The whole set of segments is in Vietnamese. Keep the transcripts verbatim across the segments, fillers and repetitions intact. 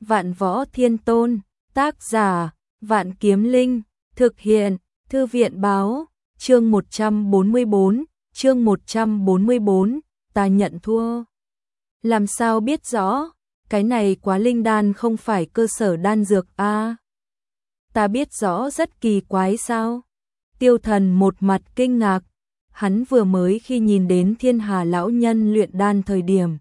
Vạn Võ Thiên Tôn, tác giả, Vạn Kiếm Linh, thực hiện, Thư viện báo, chương một trăm bốn mươi bốn, chương một trăm bốn mươi bốn, ta nhận thua. Làm sao biết rõ, cái này quá linh đan không phải cơ sở đan dược a? À? Ta biết rõ rất kỳ quái sao? Tiêu Thần một mặt kinh ngạc, hắn vừa mới khi nhìn đến Thiên Hà lão nhân luyện đan thời điểm,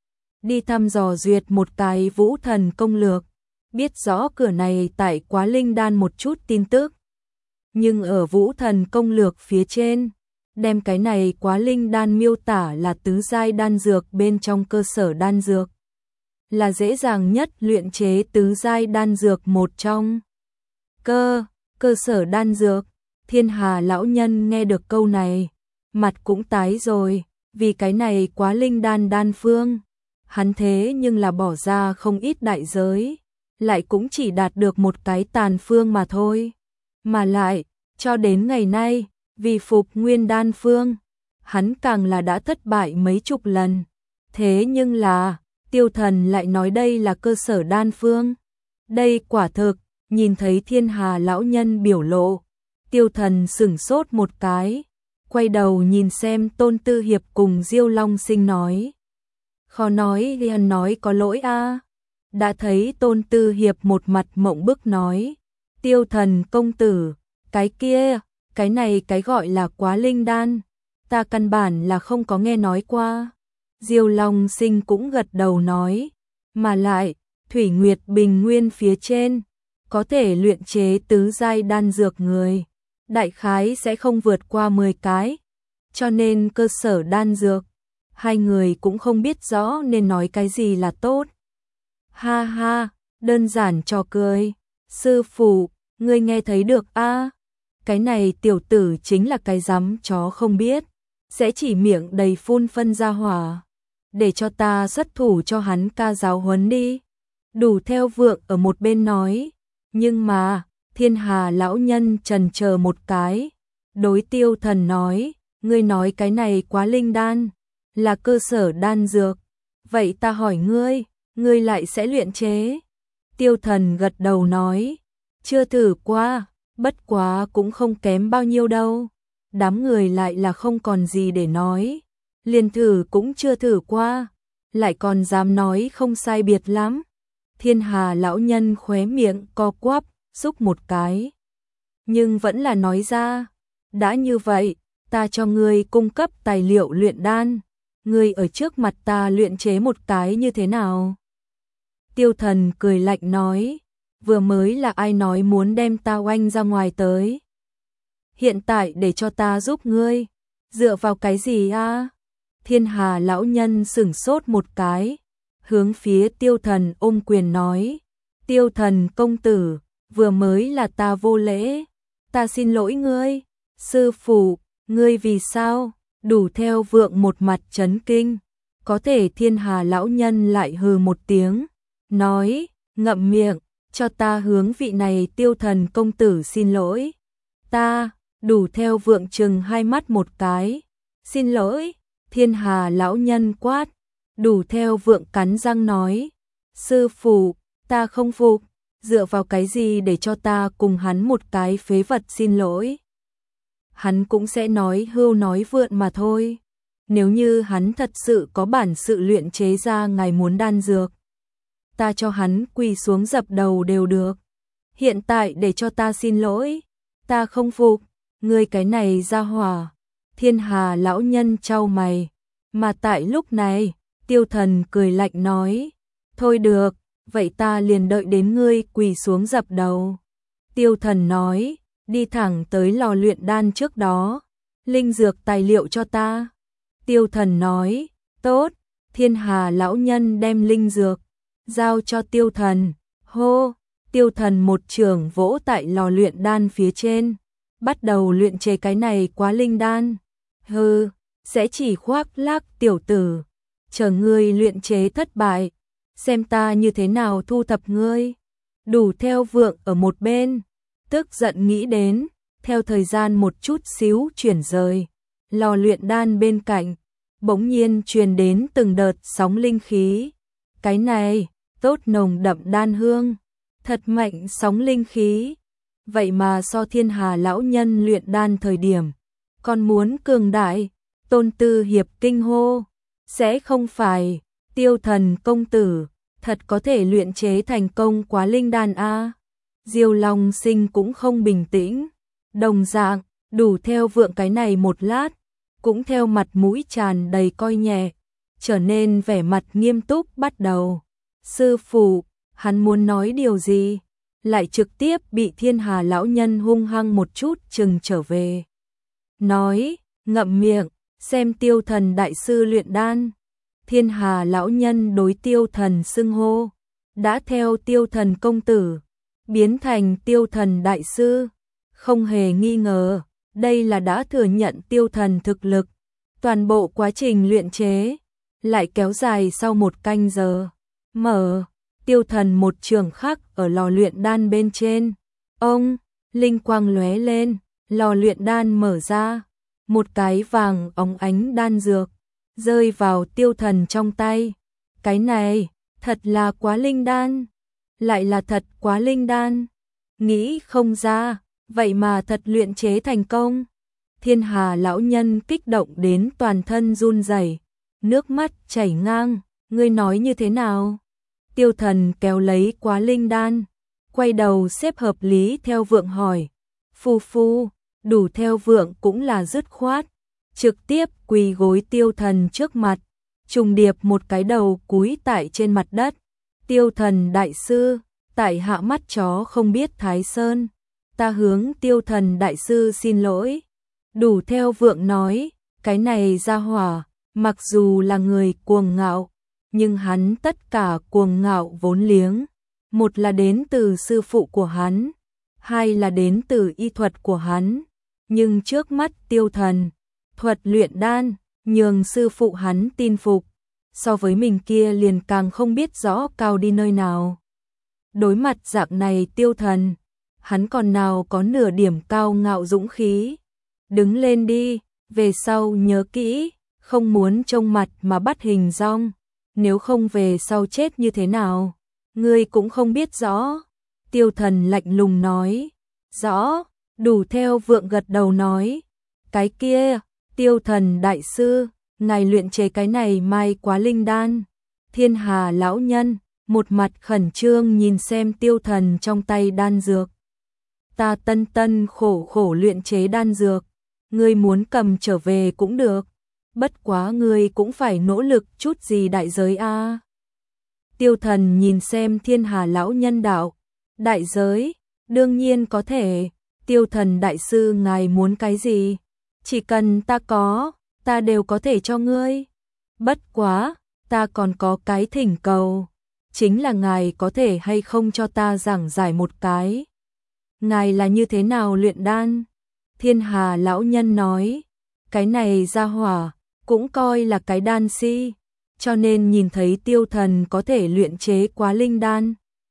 đi thăm dò duyệt một cái Vũ Thần công lược, biết rõ cửa này tại quá linh đan một chút tin tức. Nhưng ở Vũ Thần công lược phía trên, đem cái này quá linh đan miêu tả là tứ giai đan dược bên trong cơ sở đan dược, là dễ dàng nhất luyện chế tứ giai đan dược một trong. Cơ, cơ sở đan dược, Thiên Hà lão nhân nghe được câu này, mặt cũng tái rồi, vì cái này quá linh đan đan phương, hắn thế nhưng là bỏ ra không ít đại giới, lại cũng chỉ đạt được một cái tàn phương mà thôi. Mà lại, cho đến ngày nay, vì phục nguyên đan phương, hắn càng là đã thất bại mấy chục lần. Thế nhưng là, Tiêu Thần lại nói đây là cơ sở đan phương. Đây quả thực, nhìn thấy Thiên Hà lão nhân biểu lộ, Tiêu Thần sửng sốt một cái, quay đầu nhìn xem Tôn Tư Hiệp cùng Diêu Long Sinh nói. Khó nói thì hắn nói có lỗi a. À. Đã thấy Tôn Tư Hiệp một mặt mộng bức nói, Tiêu Thần công tử, cái kia, cái này cái gọi là quá linh đan, ta căn bản là không có nghe nói qua. Diêu Long Sinh cũng gật đầu nói, mà lại, Thủy Nguyệt Bình Nguyên phía trên, có thể luyện chế tứ giai đan dược người, đại khái sẽ không vượt qua mười cái, cho nên cơ sở đan dược, hai người cũng không biết rõ nên nói cái gì là tốt. Ha ha, đơn giản trò cười, sư phụ, ngươi nghe thấy được a? À? Cái này tiểu tử chính là cái dám chó không biết, sẽ chỉ miệng đầy phun phân ra hỏa, để cho ta xuất thủ cho hắn ca giáo huấn đi. Đủ theo vượng ở một bên nói, nhưng mà, Thiên Hà lão nhân trần chờ một cái, đối Tiêu Thần nói, ngươi nói cái này quá linh đan, là cơ sở đan dược, vậy ta hỏi ngươi, ngươi lại sẽ luyện chế? Tiêu Thần gật đầu nói, chưa thử qua, bất quá cũng không kém bao nhiêu đâu. Đám người lại là không còn gì để nói, liền thử cũng chưa thử qua, lại còn dám nói không sai biệt lắm. Thiên Hà lão nhân khóe miệng co quắp, xúc một cái, nhưng vẫn là nói ra, đã như vậy, ta cho ngươi cung cấp tài liệu luyện đan, ngươi ở trước mặt ta luyện chế một cái như thế nào? Tiêu Thần cười lạnh nói, vừa mới là ai nói muốn đem ta oanh ra ngoài tới? Hiện tại để cho ta giúp ngươi, dựa vào cái gì a? À? Thiên Hà lão nhân sửng sốt một cái, hướng phía Tiêu Thần ôm quyền nói, Tiêu Thần công tử, vừa mới là ta vô lễ, ta xin lỗi ngươi. Sư phụ, ngươi vì sao? Đủ theo vượng một mặt chấn kinh, có thể Thiên Hà lão nhân lại hừ một tiếng, nói, ngậm miệng, cho ta hướng vị này Tiêu Thần công tử xin lỗi. Ta, đủ theo vượng chừng hai mắt một cái, xin lỗi. Thiên Hà lão nhân quát, đủ theo vượng cắn răng nói, sư phụ, ta không phục, dựa vào cái gì để cho ta cùng hắn một cái phế vật xin lỗi? Hắn cũng sẽ nói hưu nói vượn mà thôi. Nếu như hắn thật sự có bản sự luyện chế ra ngài muốn đan dược, ta cho hắn quỳ xuống dập đầu đều được. Hiện tại để cho ta xin lỗi, ta không phục, ngươi cái này ra hỏa. Thiên Hà lão nhân chau mày, mà tại lúc này, Tiêu Thần cười lạnh nói, thôi được, vậy ta liền đợi đến ngươi quỳ xuống dập đầu. Tiêu Thần nói, đi thẳng tới lò luyện đan trước đó, linh dược tài liệu cho ta. Tiêu Thần nói, tốt. Thiên Hà lão nhân đem linh dược giao cho Tiêu Thần, hô. Tiêu Thần một trường vỗ tại lò luyện đan phía trên, bắt đầu luyện chế cái này quá linh đan. Hừ, sẽ chỉ khoác lác tiểu tử, chờ ngươi luyện chế thất bại, xem ta như thế nào thu thập ngươi. Đủ theo vượng ở một bên, tức giận nghĩ đến, theo thời gian một chút xíu chuyển rời, lò luyện đan bên cạnh, bỗng nhiên truyền đến từng đợt sóng linh khí. Cái này, tốt nồng đậm đan hương, thật mạnh sóng linh khí. Vậy mà so Thiên Hà lão nhân luyện đan thời điểm, còn muốn cường đại. Tôn Tư Hiệp kinh hô, sẽ không phải Tiêu Thần công tử thật có thể luyện chế thành công Quá Linh đan a? Diêu Long Sinh cũng không bình tĩnh, đồng dạng, đủ theo vượng cái này một lát, cũng theo mặt mũi tràn đầy coi nhẹ, trở nên vẻ mặt nghiêm túc bắt đầu. Sư phụ, hắn muốn nói điều gì, lại trực tiếp bị Thiên Hà lão nhân hung hăng một chút chừng trở về. Nói, ngậm miệng, xem Tiêu Thần đại sư luyện đan. Thiên Hà lão nhân đối Tiêu Thần xưng hô, đã theo Tiêu Thần công tử biến thành Tiêu Thần đại sư, không hề nghi ngờ, đây là đã thừa nhận Tiêu Thần thực lực. Toàn bộ quá trình luyện chế lại kéo dài sau một canh giờ. Mở, Tiêu Thần một trường khắc ở lò luyện đan bên trên. Ông, linh quang lóe lên, lò luyện đan mở ra, một cái vàng óng ánh đan dược rơi vào Tiêu Thần trong tay. Cái này, thật là Quá Linh đan, lại là thật Quá Linh đan. Nghĩ không ra, vậy mà thật luyện chế thành công. Thiên Hà lão nhân kích động đến toàn thân run rẩy, nước mắt chảy ngang. Ngươi nói như thế nào? Tiêu Thần kéo lấy Quá Linh đan, quay đầu xếp hợp lý theo vượng hỏi. Phu phu, đủ theo vượng cũng là dứt khoát, trực tiếp quỳ gối Tiêu Thần trước mặt, trùng điệp một cái đầu cúi tại trên mặt đất. Tiêu Thần đại sư, tại hạ mắt chó không biết Thái Sơn, ta hướng Tiêu Thần đại sư xin lỗi. Đủ theo vượng nói, cái này ra hỏa, mặc dù là người cuồng ngạo, nhưng hắn tất cả cuồng ngạo vốn liếng, một là đến từ sư phụ của hắn, hai là đến từ y thuật của hắn, nhưng trước mắt Tiêu Thần, thuật luyện đan, nhường sư phụ hắn tin phục, so với mình kia liền càng không biết rõ cao đi nơi nào. Đối mặt dạng này Tiêu Thần, hắn còn nào có nửa điểm cao ngạo dũng khí. Đứng lên đi, về sau nhớ kỹ, không muốn trông mặt mà bắt hình dong, nếu không về sau chết như thế nào, ngươi cũng không biết rõ. Tiêu Thần lạnh lùng nói. Rõ, đủ theo vượng gật đầu nói. Cái kia, Tiêu Thần đại sư, ngài luyện chế cái này mai Quá Linh đan. Thiên Hà lão nhân, một mặt khẩn trương nhìn xem Tiêu Thần trong tay đan dược. Ta tân tân khổ khổ luyện chế đan dược, ngươi muốn cầm trở về cũng được, bất quá ngươi cũng phải nỗ lực chút gì đại giới a. À. Tiêu Thần nhìn xem Thiên Hà lão nhân đạo, đại giới, đương nhiên có thể. Tiêu Thần đại sư ngài muốn cái gì, chỉ cần ta có, ta đều có thể cho ngươi. Bất quá, ta còn có cái thỉnh cầu, chính là ngài có thể hay không cho ta giảng giải một cái. Ngài là như thế nào luyện đan? Thiên Hà lão nhân nói, cái này ra hỏa, cũng coi là cái đan si, cho nên nhìn thấy Tiêu Thần có thể luyện chế Quá Linh đan,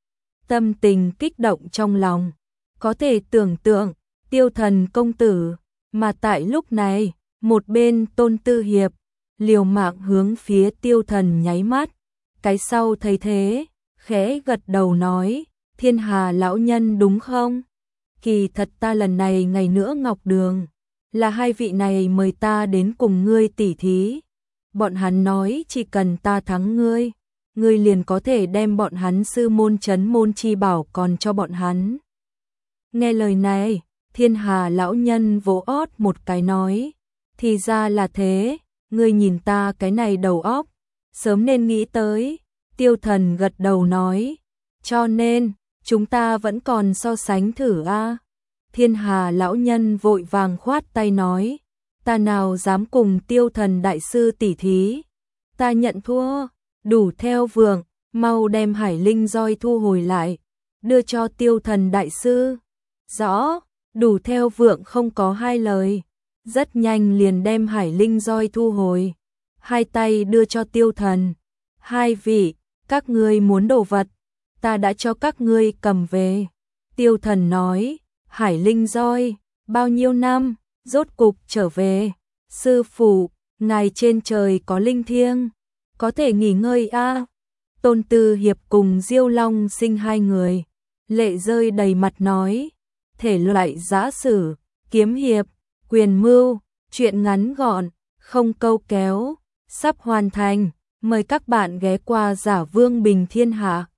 tâm tình kích động trong lòng. Có thể tưởng tượng, Tiêu Thần công tử, mà tại lúc này, một bên Tôn Tư Hiệp, liều mạng hướng phía Tiêu Thần nháy mắt, cái sau thấy thế, khẽ gật đầu nói, Thiên Hà lão nhân đúng không? Kỳ thật ta lần này ngày nữa Ngọc Đường, là hai vị này mời ta đến cùng ngươi tỉ thí. Bọn hắn nói chỉ cần ta thắng ngươi, ngươi liền có thể đem bọn hắn sư môn trấn môn chi bảo còn cho bọn hắn. Nghe lời này, Thiên Hà lão nhân vỗ ót một cái nói, thì ra là thế, ngươi nhìn ta cái này đầu óc, sớm nên nghĩ tới. Tiêu Thần gật đầu nói, cho nên, chúng ta vẫn còn so sánh thử a. Thiên Hà lão nhân vội vàng khoát tay nói, ta nào dám cùng Tiêu Thần đại sư tỉ thí, ta nhận thua. Đủ theo vượng, mau đem Hải Linh roi thu hồi lại, đưa cho Tiêu Thần đại sư. Rõ, đủ theo vượng không có hai lời, rất nhanh liền đem Hải Linh roi thu hồi, hai tay đưa cho Tiêu Thần. Hai vị, các ngươi muốn đồ vật, ta đã cho các ngươi cầm về. Tiêu Thần nói, Hải Linh roi, bao nhiêu năm, rốt cục trở về. Sư phụ, ngài trên trời có linh thiêng, có thể nghỉ ngơi a. À. Tôn Tư Hiệp cùng Diêu Long Sinh hai người, lệ rơi đầy mặt nói, thể loại giã sử, kiếm hiệp, quyền mưu, truyện ngắn gọn, không câu kéo, sắp hoàn thành, mời các bạn ghé qua Giả Vương Bình Thiên Hạ.